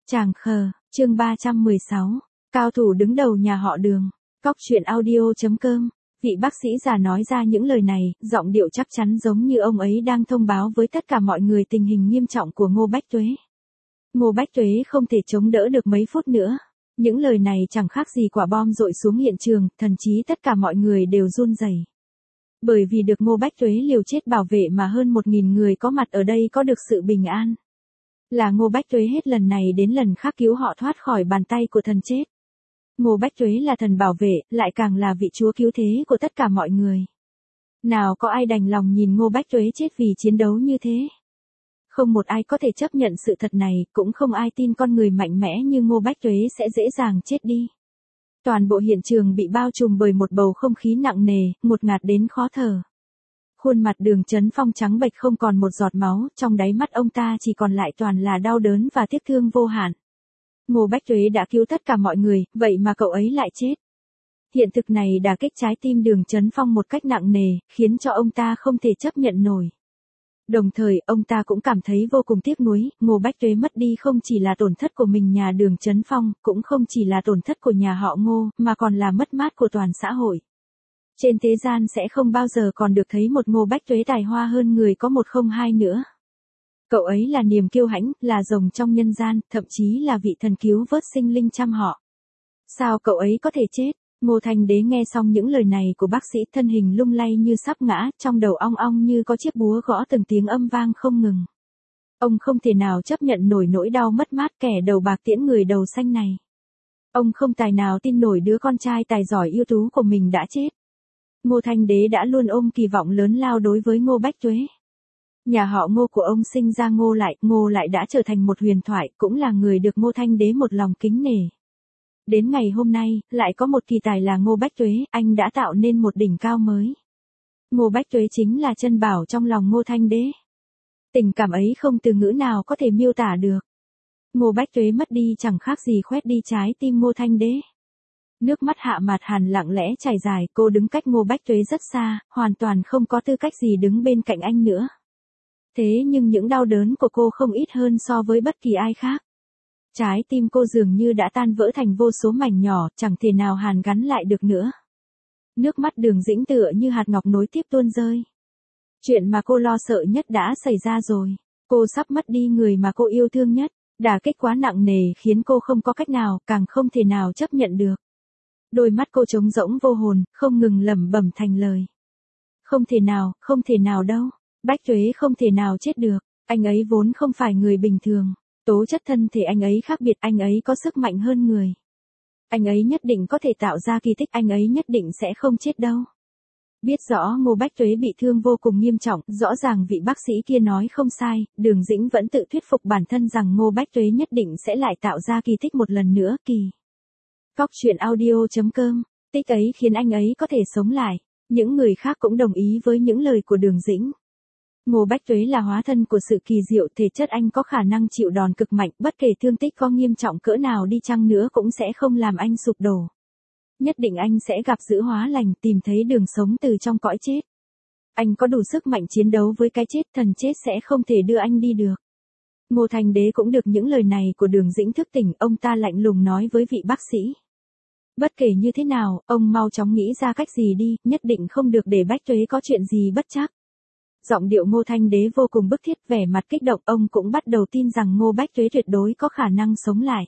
Tràng khờ, chương 316. Cao thủ đứng đầu nhà họ Đường. Cóc truyện audio.com. Vị bác sĩ già nói ra những lời này, giọng điệu chắc chắn giống như ông ấy đang thông báo với tất cả mọi người tình hình nghiêm trọng của Ngô Bách Tuế. Ngô Bách Tuế không thể chống đỡ được mấy phút nữa. Những lời này chẳng khác gì quả bom dội xuống hiện trường, thậm chí tất cả mọi người đều run rẩy. Bởi vì được Ngô Bách Tuế liều chết bảo vệ mà hơn 1.000 người có mặt ở đây có được sự bình an. Là Ngô Bách Tuế hết lần này đến lần khác cứu họ thoát khỏi bàn tay của thần chết. Ngô Bách Tuế là thần bảo vệ, lại càng là vị chúa cứu thế của tất cả mọi người. Nào có ai đành lòng nhìn Ngô Bách Tuế chết vì chiến đấu như thế? Không một ai có thể chấp nhận sự thật này, cũng không ai tin con người mạnh mẽ như Ngô Bách Tuế sẽ dễ dàng chết đi. Toàn bộ hiện trường bị bao trùm bởi một bầu không khí nặng nề, ngột ngạt đến khó thở. Khuôn mặt Đường Chấn Phong trắng bệch không còn một giọt máu, trong đáy mắt ông ta chỉ còn lại toàn là đau đớn và tiếc thương vô hạn. Ngô Bách Tuế đã cứu tất cả mọi người, vậy mà cậu ấy lại chết. Hiện thực này đả kích trái tim Đường Chấn Phong một cách nặng nề, khiến cho ông ta không thể chấp nhận nổi. Đồng thời, ông ta cũng cảm thấy vô cùng tiếc nuối, Ngô Bách Tuế mất đi không chỉ là tổn thất của mình nhà Đường Chấn Phong, cũng không chỉ là tổn thất của nhà họ Ngô, mà còn là mất mát của toàn xã hội. Trên thế gian sẽ không bao giờ còn được thấy một Ngô Bách Tuế tài hoa hơn người có 102 nữa. Cậu ấy là niềm kiêu hãnh, là rồng trong nhân gian, thậm chí là vị thần cứu vớt sinh linh trăm họ. Sao cậu ấy có thể chết? Ngô Thanh Đế nghe xong những lời này của bác sĩ, thân hình lung lay như sắp ngã, trong đầu ong ong như có chiếc búa gõ từng tiếng âm vang không ngừng. Ông không thể nào chấp nhận nổi nỗi đau mất mát kẻ đầu bạc tiễn người đầu xanh này. Ông không tài nào tin nổi đứa con trai tài giỏi ưu tú của mình đã chết. Ngô Thanh Đế đã luôn ôm kỳ vọng lớn lao đối với Ngô Bách Tuế. Nhà họ Ngô của ông sinh ra Ngô Lại đã trở thành một huyền thoại, cũng là người được Ngô Thanh Đế một lòng kính nể. Đến ngày hôm nay, lại có một kỳ tài là Ngô Bách Tuế, anh đã tạo nên một đỉnh cao mới. Ngô Bách Tuế chính là chân bảo trong lòng Ngô Thanh Đế. Tình cảm ấy không từ ngữ nào có thể miêu tả được. Ngô Bách Tuế mất đi chẳng khác gì khoét đi trái tim Ngô Thanh Đế. Nước mắt Hạ Mạt Hàn lặng lẽ chảy dài, cô đứng cách Ngô Bách Tuế rất xa, hoàn toàn không có tư cách gì đứng bên cạnh anh nữa. Thế nhưng những đau đớn của cô không ít hơn so với bất kỳ ai khác. Trái tim cô dường như đã tan vỡ thành vô số mảnh nhỏ, chẳng thể nào hàn gắn lại được nữa. Nước mắt Đường Dĩnh tựa như hạt ngọc nối tiếp tuôn rơi. Chuyện mà cô lo sợ nhất đã xảy ra rồi. Cô sắp mất đi người mà cô yêu thương nhất. Đả kích quá nặng nề khiến cô không có cách nào, càng không thể nào chấp nhận được. Đôi mắt cô trống rỗng vô hồn, không ngừng lẩm bẩm thành lời. Không thể nào đâu. Bách Tuế không thể nào chết được. Anh ấy vốn không phải người bình thường. Tố chất thân thể anh ấy khác biệt, anh ấy có sức mạnh hơn người. Anh ấy nhất định có thể tạo ra kỳ tích, anh ấy nhất định sẽ không chết đâu. Biết rõ Ngô Bách Tuế bị thương vô cùng nghiêm trọng, rõ ràng vị bác sĩ kia nói không sai, Đường Dĩnh vẫn tự thuyết phục bản thân rằng Ngô Bách Tuế nhất định sẽ lại tạo ra kỳ tích một lần nữa. Cóc truyện audio.com, tích ấy khiến anh ấy có thể sống lại. Những người khác cũng đồng ý với những lời của Đường Dĩnh. Ngô Bách Tuế là hóa thân của sự kỳ diệu, thể chất anh có khả năng chịu đòn cực mạnh, bất kể thương tích có nghiêm trọng cỡ nào đi chăng nữa cũng sẽ không làm anh sụp đổ. Nhất định anh sẽ gặp dữ hóa lành, tìm thấy đường sống từ trong cõi chết. Anh có đủ sức mạnh chiến đấu với cái chết, thần chết sẽ không thể đưa anh đi được. Ngô Thanh Đế cũng được những lời này của Đường Dĩnh thức tỉnh, ông ta lạnh lùng nói với vị bác sĩ. Bất kể như thế nào, ông mau chóng nghĩ ra cách gì đi, nhất định không được để Bách Tuế có chuyện gì bất trắc. Giọng điệu Ngô Thanh Đế vô cùng bức thiết, vẻ mặt kích động, ông cũng bắt đầu tin rằng Ngô Bách Tuế tuyệt đối có khả năng sống lại.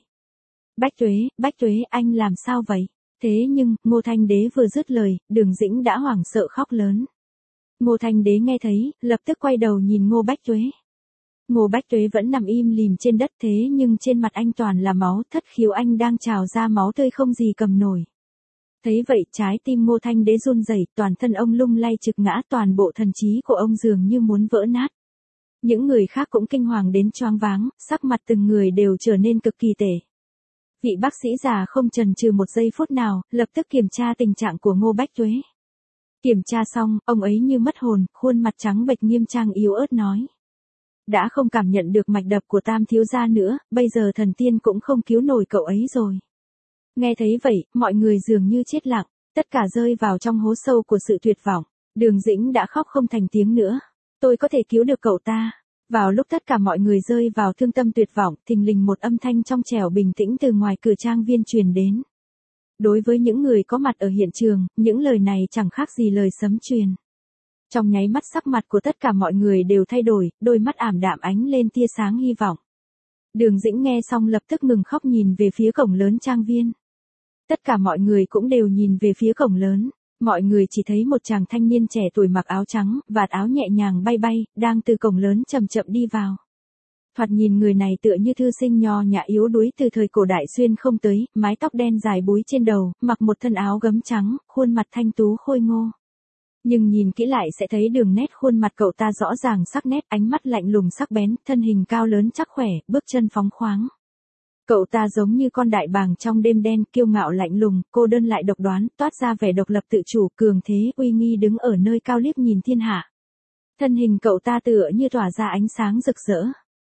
Bách Tuế, anh làm sao vậy? Thế nhưng, Ngô Thanh Đế vừa dứt lời, Đường Dĩnh đã hoảng sợ khóc lớn. Ngô Thanh Đế nghe thấy, lập tức quay đầu nhìn Ngô Bách Tuế. Ngô Bách Tuế vẫn nằm im lìm trên đất, thế nhưng trên mặt anh toàn là máu, thất khiếu anh đang trào ra máu tươi không gì cầm nổi. Thấy vậy, trái tim Ngô Thanh Đế run rẩy, toàn thân ông lung lay trực ngã, toàn bộ thần trí của ông dường như muốn vỡ nát. Những người khác cũng kinh hoàng đến choáng váng, sắc mặt từng người đều trở nên cực kỳ tệ. Vị bác sĩ già không chần chừ một giây phút nào, lập tức kiểm tra tình trạng của Ngô Bách Tuế. Kiểm tra xong, ông ấy như mất hồn, khuôn mặt trắng bệch nghiêm trang yếu ớt nói. Đã không cảm nhận được mạch đập của Tam thiếu gia nữa, bây giờ thần tiên cũng không cứu nổi cậu ấy rồi. Nghe thấy vậy, mọi người dường như chết lặng, tất cả rơi vào trong hố sâu của sự tuyệt vọng. Đường Dĩnh đã khóc không thành tiếng nữa. Tôi có thể cứu được cậu ta. Vào lúc tất cả mọi người rơi vào thương tâm tuyệt vọng, thình lình một âm thanh trong trẻo bình tĩnh từ ngoài cửa trang viên truyền đến. Đối với những người có mặt ở hiện trường, những lời này chẳng khác gì lời sấm truyền. Trong nháy mắt sắc mặt của tất cả mọi người đều thay đổi, đôi mắt ảm đạm ánh lên tia sáng hy vọng. Đường Dĩnh nghe xong lập tức ngừng khóc nhìn về phía cổng lớn trang viên. Tất cả mọi người cũng đều nhìn về phía cổng lớn. Mọi người chỉ thấy một chàng thanh niên trẻ tuổi mặc áo trắng, vạt áo nhẹ nhàng bay bay, đang từ cổng lớn chậm chậm đi vào. Thoạt nhìn người này tựa như thư sinh nho nhã yếu đuối từ thời cổ đại xuyên không tới, mái tóc đen dài búi trên đầu, mặc một thân áo gấm trắng, khuôn mặt thanh tú khôi ngô. Nhưng nhìn kỹ lại sẽ thấy đường nét khuôn mặt cậu ta rõ ràng sắc nét, ánh mắt lạnh lùng sắc bén, thân hình cao lớn chắc khỏe, bước chân phóng khoáng. Cậu ta giống như con đại bàng trong đêm đen, kiêu ngạo lạnh lùng, cô đơn lại độc đoán, toát ra vẻ độc lập tự chủ, cường thế, uy nghi đứng ở nơi cao liếc nhìn thiên hạ. Thân hình cậu ta tựa như tỏa ra ánh sáng rực rỡ.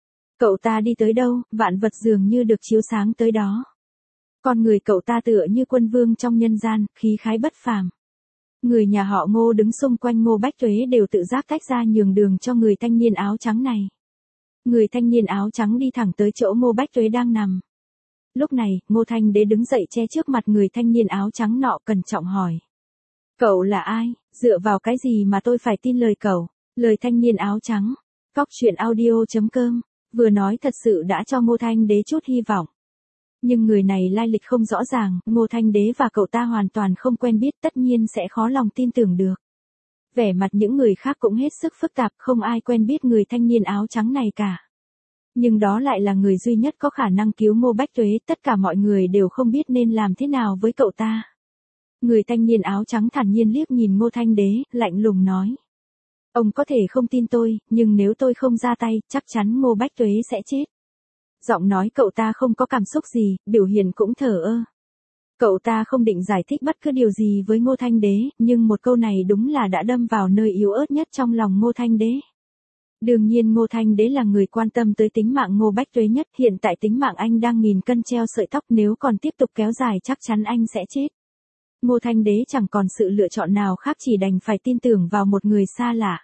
Cậu ta đi tới đâu, vạn vật dường như được chiếu sáng tới đó. Con người cậu ta tựa như quân vương trong nhân gian, khí khái bất phàm. Người nhà họ Ngô đứng xung quanh Ngô Bách Tuế đều tự giác tách ra nhường đường cho người thanh niên áo trắng này. Người thanh niên áo trắng đi thẳng tới chỗ Ngô Bách Tuế đang nằm. Lúc này, Ngô Thanh Đế đứng dậy che trước mặt người thanh niên áo trắng nọ cẩn trọng hỏi. Cậu là ai, dựa vào cái gì mà tôi phải tin lời cậu? Lời thanh niên áo trắng. Cóc truyện audio.com, vừa nói thật sự đã cho Ngô Thanh Đế chút hy vọng. Nhưng người này lai lịch không rõ ràng, Ngô Thanh Đế và cậu ta hoàn toàn không quen biết, tất nhiên sẽ khó lòng tin tưởng được. Vẻ mặt những người khác cũng hết sức phức tạp, không ai quen biết người thanh niên áo trắng này cả. Nhưng đó lại là người duy nhất có khả năng cứu Ngô Bách Tuế, tất cả mọi người đều không biết nên làm thế nào với cậu ta. Người thanh niên áo trắng thản nhiên liếc nhìn Ngô Thanh Đế, lạnh lùng nói. Ông có thể không tin tôi, nhưng nếu tôi không ra tay, chắc chắn Ngô Bách Tuế sẽ chết. Giọng nói cậu ta không có cảm xúc gì, biểu hiện cũng thờ ơ. Cậu ta không định giải thích bất cứ điều gì với Ngô Thanh Đế, nhưng một câu này đúng là đã đâm vào nơi yếu ớt nhất trong lòng Ngô Thanh Đế. Đương nhiên Ngô Thanh Đế là người quan tâm tới tính mạng Ngô Bách Tuế nhất, hiện tại tính mạng anh đang nghìn cân treo sợi tóc, nếu còn tiếp tục kéo dài chắc chắn anh sẽ chết. Ngô Thanh Đế chẳng còn sự lựa chọn nào khác, chỉ đành phải tin tưởng vào một người xa lạ.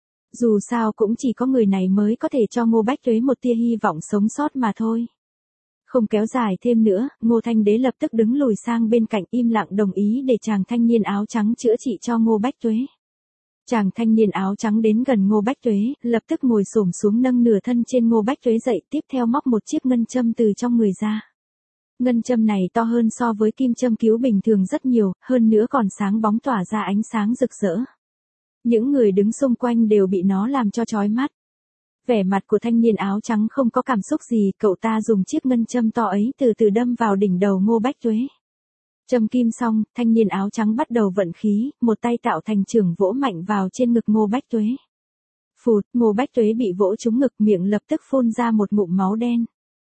Dù sao cũng chỉ có người này mới có thể cho Ngô Bách Tuế một tia hy vọng sống sót mà thôi. Không kéo dài thêm nữa, Ngô Thanh Đế lập tức đứng lùi sang bên cạnh im lặng đồng ý để chàng thanh niên áo trắng chữa trị cho Ngô Bách Tuế. Chàng thanh niên áo trắng đến gần Ngô Bách Tuế, lập tức ngồi xổm xuống nâng nửa thân trên Ngô Bách Tuế dậy, tiếp theo móc một chiếc ngân châm từ trong người ra. Ngân châm này to hơn so với kim châm cứu bình thường rất nhiều, hơn nữa còn sáng bóng tỏa ra ánh sáng rực rỡ. Những người đứng xung quanh đều bị nó làm cho chói mắt. Vẻ mặt của thanh niên áo trắng không có cảm xúc gì, cậu ta dùng chiếc ngân châm to ấy từ từ đâm vào đỉnh đầu Ngô Bách Tuế. Châm kim xong, thanh niên áo trắng bắt đầu vận khí, một tay tạo thành chưởng vỗ mạnh vào trên ngực Ngô Bách Tuế. Phụt, Ngô Bách Tuế bị vỗ trúng ngực, miệng lập tức phun ra một ngụm máu đen.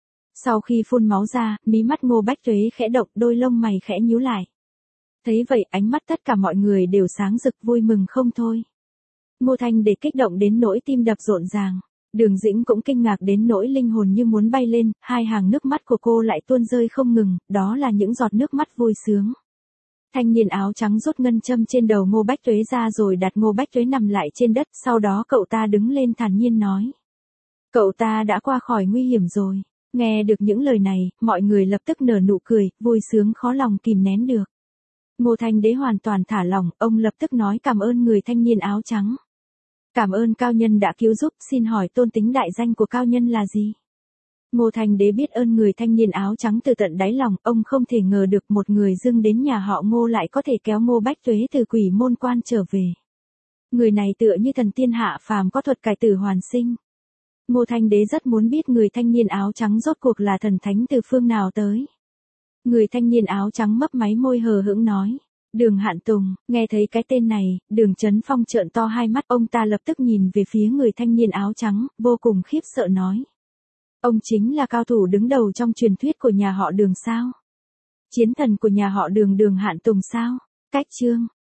Sau khi phun máu ra, mí mắt Ngô Bách Tuế khẽ động, đôi lông mày khẽ nhíu lại. Thấy vậy, ánh mắt tất cả mọi người đều sáng rực vui mừng không thôi. Ngô Thanh Đế kích động đến nỗi tim đập rộn ràng. Đường Dĩnh cũng kinh ngạc đến nỗi linh hồn như muốn bay lên, hai hàng nước mắt của cô lại tuôn rơi không ngừng, đó là những giọt nước mắt vui sướng. Thanh niên áo trắng rút ngân châm trên đầu Ngô Bách Tuế ra rồi đặt Ngô Bách Tuế nằm lại trên đất, sau đó cậu ta đứng lên thản nhiên nói. Cậu ta đã qua khỏi nguy hiểm rồi. Nghe được những lời này, mọi người lập tức nở nụ cười, vui sướng khó lòng kìm nén được. Ngô Thanh Đế hoàn toàn thả lỏng, ông lập tức nói cảm ơn người thanh niên áo trắng. Cảm ơn cao nhân đã cứu giúp, xin hỏi tôn tính đại danh của cao nhân là gì? Ngô Thanh Đế biết ơn người thanh niên áo trắng từ tận đáy lòng, ông không thể ngờ được một người dưng đến nhà họ Ngô lại có thể kéo Ngô Bách Tuế từ quỷ môn quan trở về. Người này tựa như thần tiên hạ phàm có thuật cải tử hoàn sinh. Ngô Thanh Đế rất muốn biết người thanh niên áo trắng rốt cuộc là thần thánh từ phương nào tới. Người thanh niên áo trắng mấp máy môi hờ hững nói. Đường Hạn Tùng, nghe thấy cái tên này, Đường Chấn Phong trợn to hai mắt, ông ta lập tức nhìn về phía người thanh niên áo trắng, vô cùng khiếp sợ nói. Ông chính là cao thủ đứng đầu trong truyền thuyết của nhà họ Đường sao? Chiến thần của nhà họ Đường Đường Hạn Tùng sao? Cách chương.